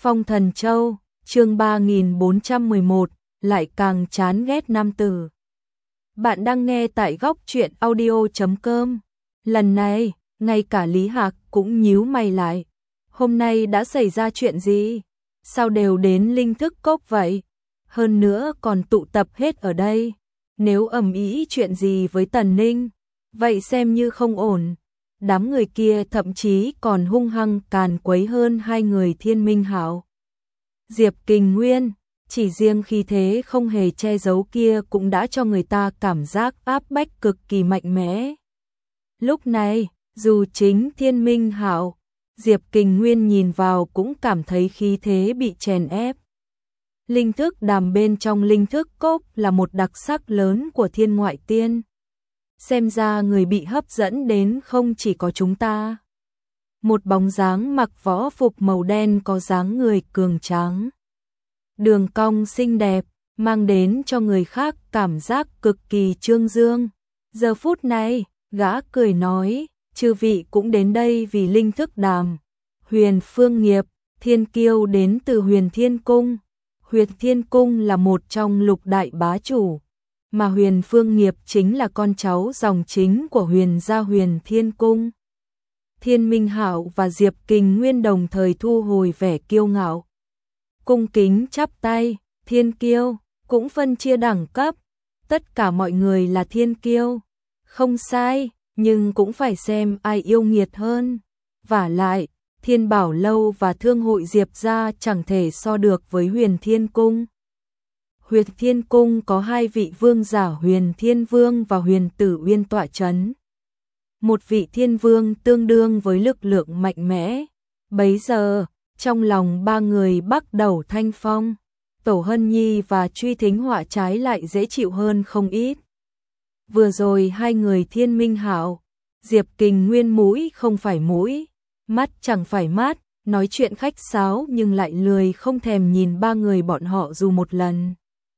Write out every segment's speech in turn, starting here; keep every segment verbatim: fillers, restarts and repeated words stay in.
Phong Thần Châu, chương ba nghìn bốn trăm mười một, lại càng chán ghét nam tử. Bạn đang nghe tại góc truyện audio chấm com. Lần này, ngay cả Lý Hạc cũng nhíu mày lại. Hôm nay đã xảy ra chuyện gì? Sao đều đến Linh Thức Cốc vậy? Hơn nữa còn tụ tập hết ở đây. Nếu ầm ĩ chuyện gì với Tần Ninh, vậy xem như không ổn. Đám người kia thậm chí còn hung hăng càn quấy hơn hai người Thiên Minh Hạo. Diệp Kình Nguyên, chỉ riêng khí thế không hề che giấu kia cũng đã cho người ta cảm giác áp bách cực kỳ mạnh mẽ. Lúc này, dù chính Thiên Minh Hạo, Diệp Kình Nguyên nhìn vào cũng cảm thấy khí thế bị chèn ép. Linh thức đàm bên trong Linh Thức Cốc là một đặc sắc lớn của thiên ngoại tiên. Xem ra người bị hấp dẫn đến không chỉ có chúng ta. Một bóng dáng mặc võ phục màu đen có dáng người cường tráng. Đường cong xinh đẹp, mang đến cho người khác cảm giác cực kỳ trương dương. Giờ phút này, gã cười nói, chư vị cũng đến đây vì Linh Thức đàm. Huyền Phương Nghiệp, thiên kiêu đến từ Huyền Thiên Cung. Huyền Thiên Cung là một trong lục đại bá chủ, mà Huyền Phương Nghiệp chính là con cháu dòng chính của Huyền gia Huyền Thiên Cung. Thiên Minh Hạo và Diệp Kình Nguyên đồng thời thu hồi vẻ kiêu ngạo. Cung kính chắp tay, thiên kiêu, cũng phân chia đẳng cấp. Tất cả mọi người là thiên kiêu. Không sai, nhưng cũng phải xem ai yêu nghiệt hơn. Vả lại, Thiên Bảo Lâu và Thương hội Diệp gia chẳng thể so được với Huyền Thiên Cung. Huyền Thiên Cung có hai vị vương giả Huyền Thiên Vương và Huyền Tử Uyên tọa chấn. Một vị thiên vương tương đương với lực lượng mạnh mẽ. Bấy giờ, trong lòng ba người bắt đầu thanh phong. Tổ Hân Nhi và Truy Thính Họa trái lại dễ chịu hơn không ít. Vừa rồi hai người Thiên Minh Hạo, Diệp Kình Nguyên mũi không phải mũi, mắt chẳng phải mắt, nói chuyện khách sáo nhưng lại lười không thèm nhìn ba người bọn họ dù một lần.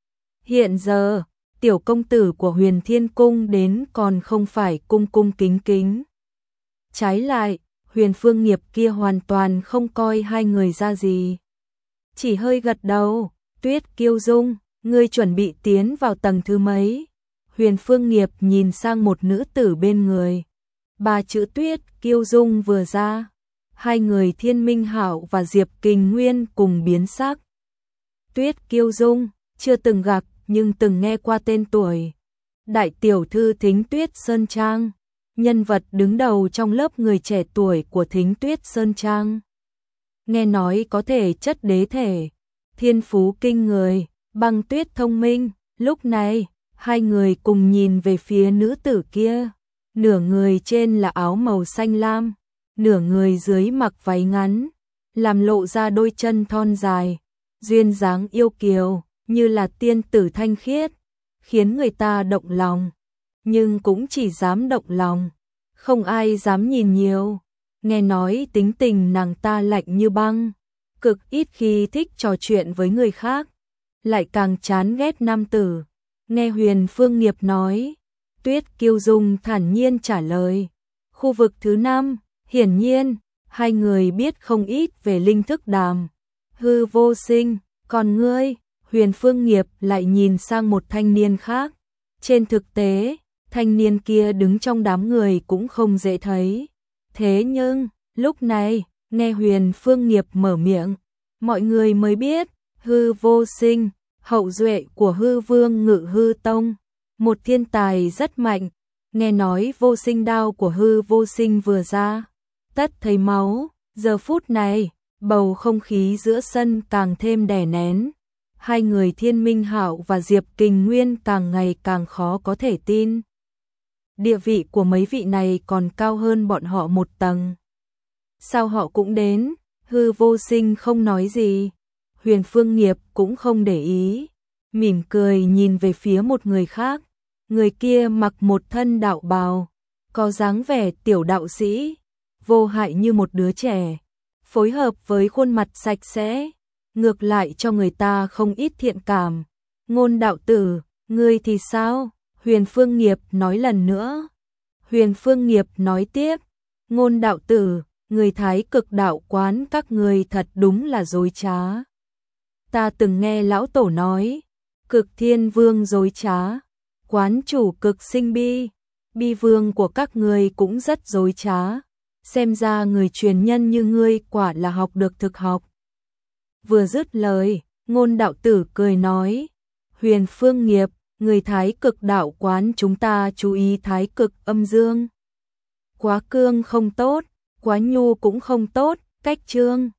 Hiện giờ, tiểu công tử của Huyền Thiên Cung đến còn không phải cung cung kính kính. Trái lại, Huyền Phương Nghiệp kia hoàn toàn không coi hai người ra gì. Chỉ hơi gật đầu, Tuyết Kiêu Dung, ngươi chuẩn bị tiến vào tầng thứ mấy? Huyền Phương Nghiệp nhìn sang một nữ tử bên người. Ba chữ Tuyết Kiêu Dung vừa ra, hai người Thiên Minh Hạo và Diệp Kình Nguyên cùng biến sắc. Tuyết Kiêu Dung, chưa từng gặp nhưng từng nghe qua tên tuổi. Đại tiểu thư Thính Tuyết Sơn Trang, nhân vật đứng đầu trong lớp người trẻ tuổi của Thính Tuyết Sơn Trang. Nghe nói có thể chất đế thể, thiên phú kinh người, Băng Tuyết thông minh. Lúc này, hai người cùng nhìn về phía nữ tử kia. Nửa người trên là áo màu xanh lam, nửa người dưới mặc váy ngắn, làm lộ ra đôi chân thon dài, duyên dáng yêu kiều, như là tiên tử thanh khiết, khiến người ta động lòng, nhưng cũng chỉ dám động lòng, không ai dám nhìn nhiều. Nghe nói tính tình nàng ta lạnh như băng, cực ít khi thích trò chuyện với người khác, lại càng chán ghét nam tử. Nghe Huyền Phương Nghiệp nói, Tuyết Kiêu Dung thản nhiên trả lời, khu vực thứ năm, hiển nhiên, hai người biết không ít về Linh Thức đàm. Hư Vô Sinh, còn ngươi? Huyền Phương Nghiệp lại nhìn sang một thanh niên khác. Trên thực tế, thanh niên kia đứng trong đám người cũng không dễ thấy. Thế nhưng, lúc này, nghe Huyền Phương Nghiệp mở miệng, mọi người mới biết, Hư Vô Sinh, hậu duệ của Hư Vương Ngự Hư Tông, một thiên tài rất mạnh. Nghe nói vô sinh đao của Hư Vô Sinh vừa ra, tất thấy máu. Giờ phút này, bầu không khí giữa sân càng thêm đè nén. Hai người Thiên Minh Hạo và Diệp Kình Nguyên càng ngày càng khó có thể tin. Địa vị của mấy vị này còn cao hơn bọn họ một tầng. Sao họ cũng đến? Hư Vô Sinh không nói gì. Huyền Phương Nghiệp cũng không để ý, mỉm cười nhìn về phía một người khác. Người kia mặc một thân đạo bào, có dáng vẻ tiểu đạo sĩ, vô hại như một đứa trẻ, phối hợp với khuôn mặt sạch sẽ, ngược lại cho người ta không ít thiện cảm. Ngôn đạo tử, ngươi thì sao? Huyền Phương Nghiệp nói lần nữa. Huyền Phương Nghiệp nói tiếp, Ngôn đạo tử, người Thái Cực đạo quán các ngươi thật đúng là dối trá. Ta từng nghe lão tổ nói, Cực Thiên Vương dối trá, quán chủ Cực Sinh Bi, Bi Vương của các ngươi cũng rất dối trá, xem ra người truyền nhân như ngươi quả là học được thực học. Vừa dứt lời, Ngôn đạo tử cười nói, Huyền Phương Nghiệp, người Thái Cực đạo quán chúng ta chú ý Thái Cực âm dương. Quá cương không tốt, quá nhu cũng không tốt, cách trương.